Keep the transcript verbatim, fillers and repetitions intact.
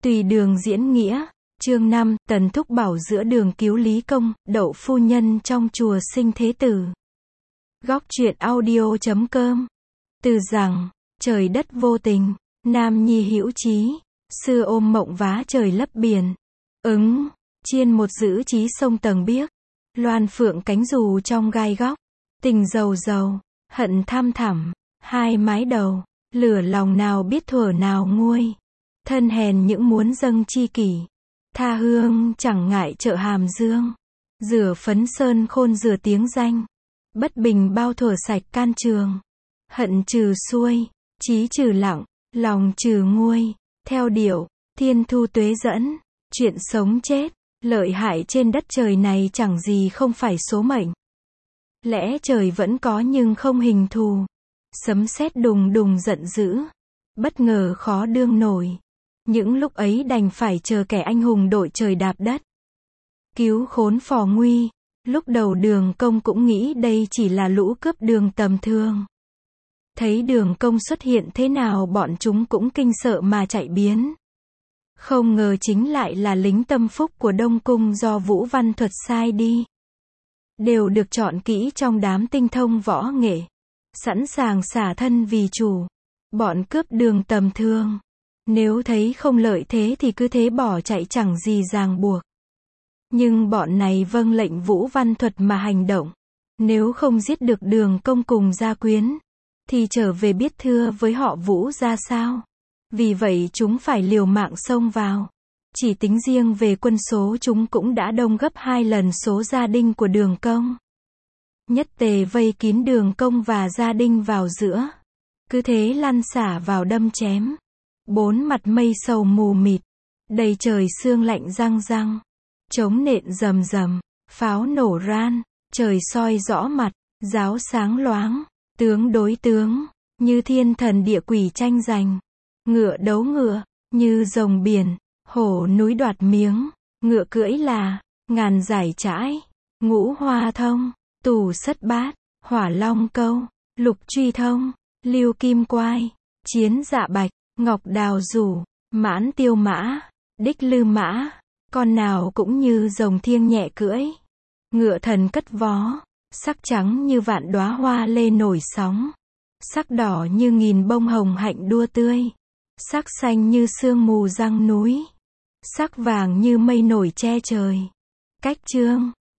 Tùy đường diễn nghĩa, chương năm, Tần Thúc Bảo giữa đường cứu Lý Công, Đậu phu nhân trong chùa Sinh Thế Tử. Góc truyện audio chấm com. Từ rằng, trời đất vô tình, nam nhi hữu chí, xưa ôm mộng vá trời lấp biển. Ứng, chiên một giữ chí sông tầng biếc, loan phượng cánh dù trong gai góc, tình dầu dầu, hận tham thẳm, hai mái đầu, lửa lòng nào biết thuở nào nguôi. Thân hèn những muốn dâng chi kỷ, tha hương chẳng ngại chợ Hàm Dương. Rửa phấn sơn khôn rửa tiếng danh, bất bình bao thuở sạch can trường. Hận trừ xuôi, chí trừ lặng, lòng trừ nguôi. Theo điệu, thiên thu tuế dẫn, chuyện sống chết, lợi hại trên đất trời này chẳng gì không phải số mệnh. Lẽ trời vẫn có nhưng không hình thù, sấm sét đùng đùng giận dữ, bất ngờ khó đương nổi. Những lúc ấy đành phải chờ kẻ anh hùng đội trời đạp đất, cứu khốn phò nguy. Lúc đầu Đường Công cũng nghĩ đây chỉ là lũ cướp đường tầm thường. Thấy Đường Công xuất hiện thế nào bọn chúng cũng kinh sợ mà chạy biến. Không ngờ chính lại là lính tâm phúc của Đông Cung do Vũ Văn Thuật sai đi. Đều được chọn kỹ trong đám tinh thông võ nghệ, sẵn sàng xả thân vì chủ. Bọn cướp đường tầm thường, nếu thấy không lợi thế thì cứ thế bỏ chạy chẳng gì ràng buộc. Nhưng bọn này vâng lệnh Vũ Văn Thuật mà hành động. Nếu không giết được Đường Công cùng gia quyến, thì trở về biết thưa với họ Vũ ra sao. Vì vậy chúng phải liều mạng xông vào. Chỉ tính riêng về quân số chúng cũng đã đông gấp hai lần số gia đình của Đường Công. Nhất tề vây kín Đường Công và gia đình vào giữa. Cứ thế lăn xả vào đâm chém. Bốn mặt mây sầu mù mịt, đầy trời sương lạnh răng răng. Trống nện rầm rầm, pháo nổ ran, trời soi rõ mặt, giáo sáng loáng, tướng đối tướng, như thiên thần địa quỷ tranh giành. Ngựa đấu ngựa, như rồng biển, hổ núi đoạt miếng. Ngựa cưỡi là, ngàn giải trãi, ngũ hoa thông, tù sất bát, hỏa long câu, lục truy thông, lưu kim quai, chiến dạ bạch, ngọc đào rủ, mãn tiêu mã, đích lư mã. Con nào cũng như rồng thiêng nhẹ cưỡi. Ngựa thần cất vó, sắc trắng như vạn đóa hoa lê nổi sóng, sắc đỏ như nghìn bông hồng hạnh đua tươi, sắc xanh như sương mù răng núi, sắc vàng như mây nổi che trời. Cách chương